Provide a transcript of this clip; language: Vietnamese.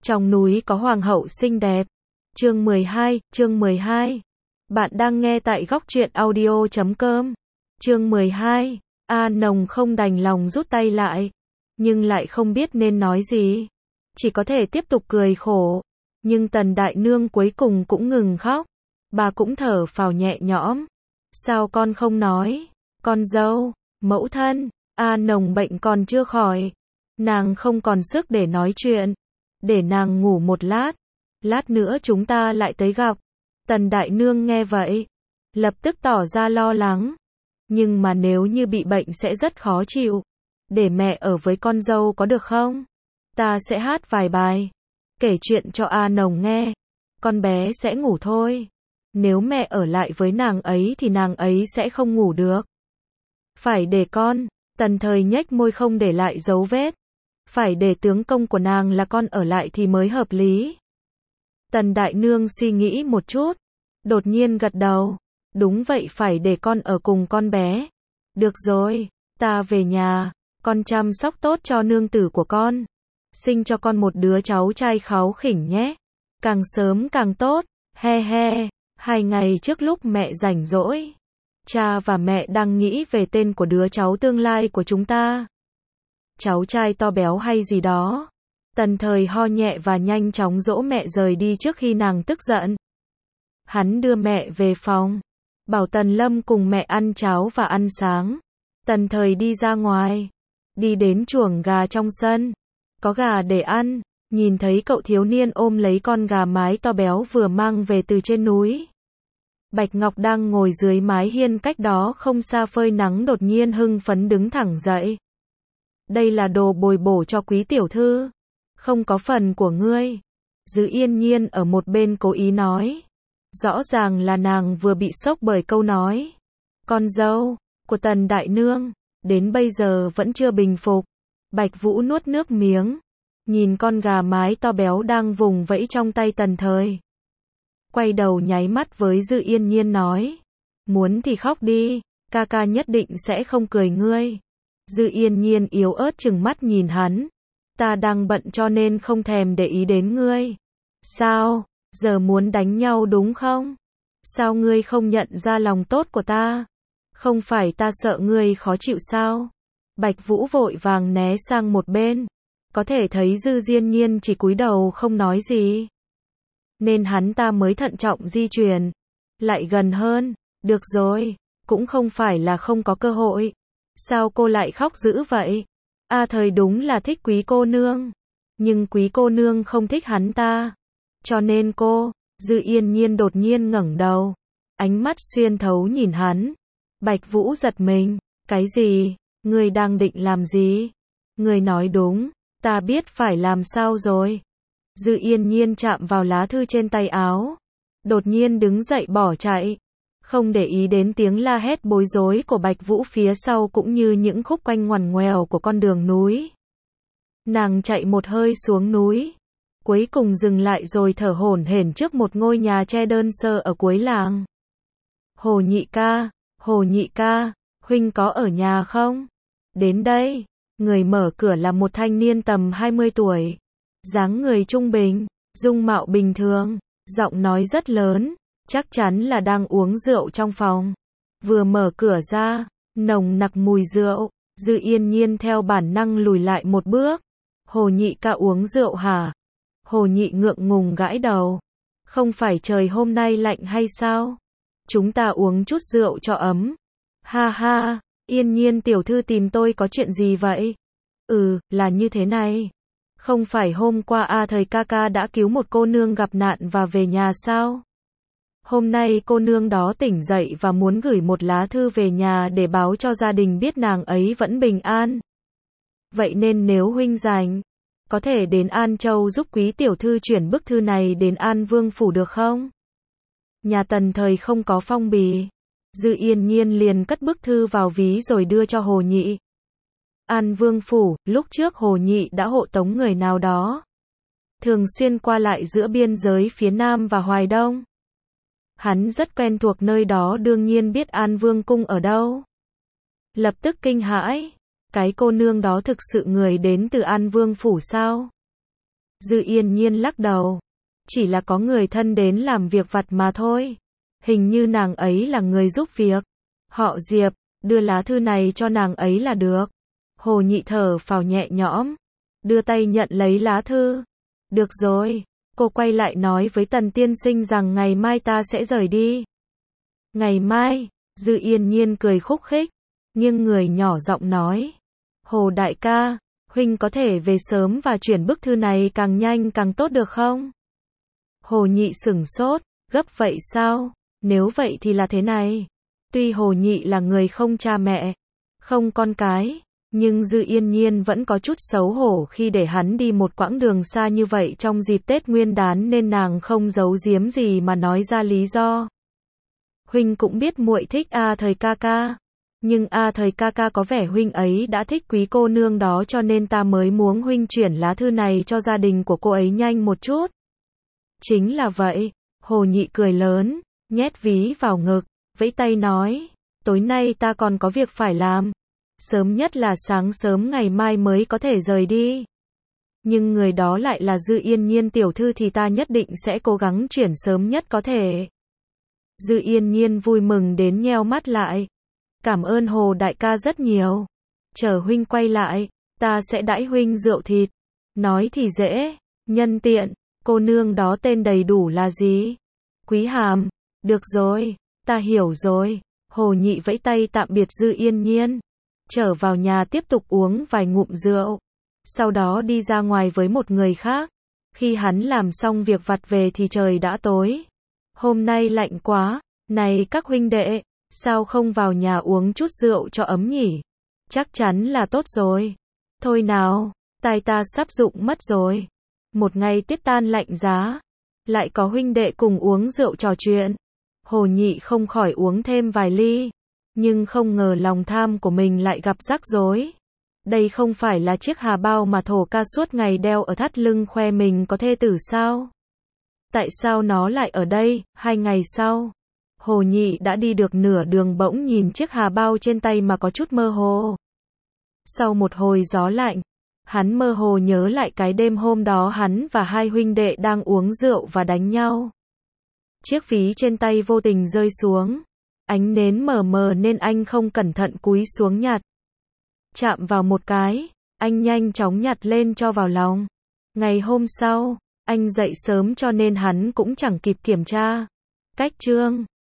Trong núi có hoàng hậu xinh đẹp. Chương 12. Bạn đang nghe tại góc truyện audio.com. Chương 12. A Nồng không đành lòng rút tay lại, nhưng lại không biết nên nói gì. Chỉ có thể tiếp tục cười khổ. Nhưng Tần Đại Nương cuối cùng cũng ngừng khóc. Bà cũng thở phào nhẹ nhõm. Sao con không nói? Con dâu, mẫu thân, A Nồng bệnh còn chưa khỏi. Nàng không còn sức để nói chuyện. Để nàng ngủ một lát. Lát nữa chúng ta lại tới gặp. Tần Đại Nương nghe vậy, lập tức tỏ ra lo lắng. Nhưng mà nếu như bị bệnh sẽ rất khó chịu. Để mẹ ở với con dâu có được không? Ta sẽ hát vài bài, kể chuyện cho A Nồng nghe. Con bé sẽ ngủ thôi. Nếu mẹ ở lại với nàng ấy thì nàng ấy sẽ không ngủ được. Phải để con. Tần Thời nhếch môi không để lại dấu vết. Phải để tướng công của nàng là con ở lại thì mới hợp lý. Tần Đại Nương suy nghĩ một chút, đột nhiên gật đầu. Đúng vậy, phải để con ở cùng con bé. Được rồi, ta về nhà, con chăm sóc tốt cho nương tử của con. Sinh cho con một đứa cháu trai kháu khỉnh nhé. Càng sớm càng tốt, he he. 2 ngày trước lúc mẹ rảnh rỗi, cha và mẹ đang nghĩ về tên của đứa cháu tương lai của chúng ta. Cháu trai to béo hay gì đó. Tần Thời ho nhẹ và nhanh chóng dỗ mẹ rời đi trước khi nàng tức giận. Hắn đưa mẹ về phòng, bảo Tần Lâm cùng mẹ ăn cháo và ăn sáng. Tần Thời đi ra ngoài, đi đến chuồng gà trong sân. Có gà để ăn, nhìn thấy cậu thiếu niên ôm lấy con gà mái to béo vừa mang về từ trên núi. Bạch Ngọc đang ngồi dưới mái hiên cách đó không xa phơi nắng đột nhiên hưng phấn đứng thẳng dậy. Đây là đồ bồi bổ cho quý tiểu thư. Không có phần của ngươi. Dư Yên Nhiên ở một bên cố ý nói. Rõ ràng là nàng vừa bị sốc bởi câu nói. Con dâu của Tần Đại Nương đến bây giờ vẫn chưa bình phục. Bạch Vũ nuốt nước miếng, nhìn con gà mái to béo đang vùng vẫy trong tay Tần Thời. Quay đầu nháy mắt với Dư Yên Nhiên nói. Muốn thì khóc đi, ca ca nhất định sẽ không cười ngươi. Dư Yên Nhiên yếu ớt trừng mắt nhìn hắn. Ta đang bận cho nên không thèm để ý đến ngươi. Sao, giờ muốn đánh nhau đúng không? Sao ngươi không nhận ra lòng tốt của ta? Không phải ta sợ ngươi khó chịu sao? Bạch Vũ vội vàng né sang một bên. Có thể thấy Dư Yên Nhiên chỉ cúi đầu không nói gì. Nên hắn ta mới thận trọng di chuyển lại gần hơn. Được rồi, cũng không phải là không có cơ hội. Sao cô lại khóc dữ vậy? A Thời đúng là thích quý cô nương, nhưng quý cô nương không thích hắn ta. Cho nên cô, Dư Yên Nhiên đột nhiên ngẩng đầu, ánh mắt xuyên thấu nhìn hắn. Bạch Vũ giật mình, cái gì? Ngươi đang định làm gì? Ngươi nói đúng, ta biết phải làm sao rồi. Dư Yên Nhiên chạm vào lá thư trên tay áo, đột nhiên đứng dậy bỏ chạy. Không để ý đến tiếng la hét bối rối của Bạch Vũ phía sau cũng như những khúc quanh ngoằn ngoèo của con đường núi. Nàng chạy một hơi xuống núi, cuối cùng dừng lại rồi thở hổn hển trước một ngôi nhà tre đơn sơ ở cuối làng. Hồ Nhị ca, huynh có ở nhà không? Đến đây, người mở cửa là một thanh niên tầm 20 tuổi, dáng người trung bình, dung mạo bình thường, giọng nói rất lớn. Chắc chắn là đang uống rượu trong phòng. Vừa mở cửa ra, nồng nặc mùi rượu. Dư Yên Nhiên theo bản năng lùi lại một bước. Hồ Nhị ca uống rượu hả? Hồ Nhị ngượng ngùng gãi đầu. Không phải trời hôm nay lạnh hay sao? Chúng ta uống chút rượu cho ấm. Ha ha, Yên Nhiên tiểu thư tìm tôi có chuyện gì vậy? Là như thế này. Không phải hôm qua A Thời ca ca đã cứu một cô nương gặp nạn và về nhà sao? Hôm nay cô nương đó tỉnh dậy và muốn gửi một lá thư về nhà để báo cho gia đình biết nàng ấy vẫn bình an. Vậy nên nếu huynh rảnh, có thể đến An Châu giúp quý tiểu thư chuyển bức thư này đến An Vương phủ được không? Nhà Tần Thời không có phong bì. Dư Yên Nhiên liền cất bức thư vào ví rồi đưa cho Hồ Nhị. An Vương phủ, lúc trước Hồ Nhị đã hộ tống người nào đó, thường xuyên qua lại giữa biên giới phía Nam và Hoài Đông. Hắn rất quen thuộc nơi đó, đương nhiên biết An Vương cung ở đâu. Lập tức kinh hãi, cái cô nương đó thực sự người đến từ An Vương phủ sao? Dư Yên Nhiên lắc đầu. Chỉ là có người thân đến làm việc vặt mà thôi. Hình như nàng ấy là người giúp việc. Họ Diệp, đưa lá thư này cho nàng ấy là được. Hồ Nhị thở phào nhẹ nhõm, đưa tay nhận lấy lá thư. Được rồi, cô quay lại nói với Tần tiên sinh rằng ngày mai ta sẽ rời đi. Ngày mai, Dư Yên Nhiên cười khúc khích, nghiêng người nhỏ giọng nói. Hồ đại ca, huynh có thể về sớm và chuyển bức thư này càng nhanh càng tốt được không? Hồ Nhị sửng sốt, gấp vậy sao? Nếu vậy thì là thế này. Tuy Hồ Nhị là người không cha mẹ, không con cái, nhưng Dư Yên Nhiên vẫn có chút xấu hổ khi để hắn đi một quãng đường xa như vậy trong dịp Tết Nguyên Đán nên nàng không giấu giếm gì mà nói ra lý do. Huynh cũng biết muội thích A Thời ca ca, nhưng A Thời ca ca có vẻ huynh ấy đã thích quý cô nương đó cho nên ta mới muốn huynh chuyển lá thư này cho gia đình của cô ấy nhanh một chút. Chính là vậy, Hồ Nhị cười lớn, nhét ví vào ngực, vẫy tay nói, tối nay ta còn có việc phải làm. Sớm nhất là sáng sớm ngày mai mới có thể rời đi. Nhưng người đó lại là Dư Yên Nhiên tiểu thư thì ta nhất định sẽ cố gắng chuyển sớm nhất có thể. Dư Yên Nhiên vui mừng đến nheo mắt lại. Cảm ơn Hồ đại ca rất nhiều. Chờ huynh quay lại, ta sẽ đãi huynh rượu thịt. Nói thì dễ, nhân tiện, cô nương đó tên đầy đủ là gì? Quý Hàm. Được rồi, ta hiểu rồi. Hồ Nhị vẫy tay tạm biệt Dư Yên Nhiên. Trở vào nhà tiếp tục uống vài ngụm rượu. Sau đó đi ra ngoài với một người khác. Khi hắn làm xong việc vặt về thì trời đã tối. Hôm nay lạnh quá. Này các huynh đệ, sao không vào nhà uống chút rượu cho ấm nhỉ? Chắc chắn là tốt rồi. Thôi nào, tai ta sắp rụng mất rồi. Một ngày tiết tan lạnh giá. Lại có huynh đệ cùng uống rượu trò chuyện. Hồ Nhị không khỏi uống thêm vài ly. Nhưng không ngờ lòng tham của mình lại gặp rắc rối. Đây không phải là chiếc hà bao mà Thổ ca suốt ngày đeo ở thắt lưng khoe mình có thê tử sao? Tại sao nó lại ở đây? 2 ngày sau, Hồ Nhị đã đi được nửa đường bỗng nhìn chiếc hà bao trên tay mà có chút mơ hồ. Sau một hồi gió lạnh, hắn mơ hồ nhớ lại cái đêm hôm đó hắn và hai huynh đệ đang uống rượu và đánh nhau. Chiếc ví trên tay vô tình rơi xuống. Ánh nến mờ mờ nên anh không cẩn thận cúi xuống nhặt. Chạm vào một cái, anh nhanh chóng nhặt lên cho vào lòng. Ngày hôm sau, anh dậy sớm cho nên hắn cũng chẳng kịp kiểm tra. Cách chương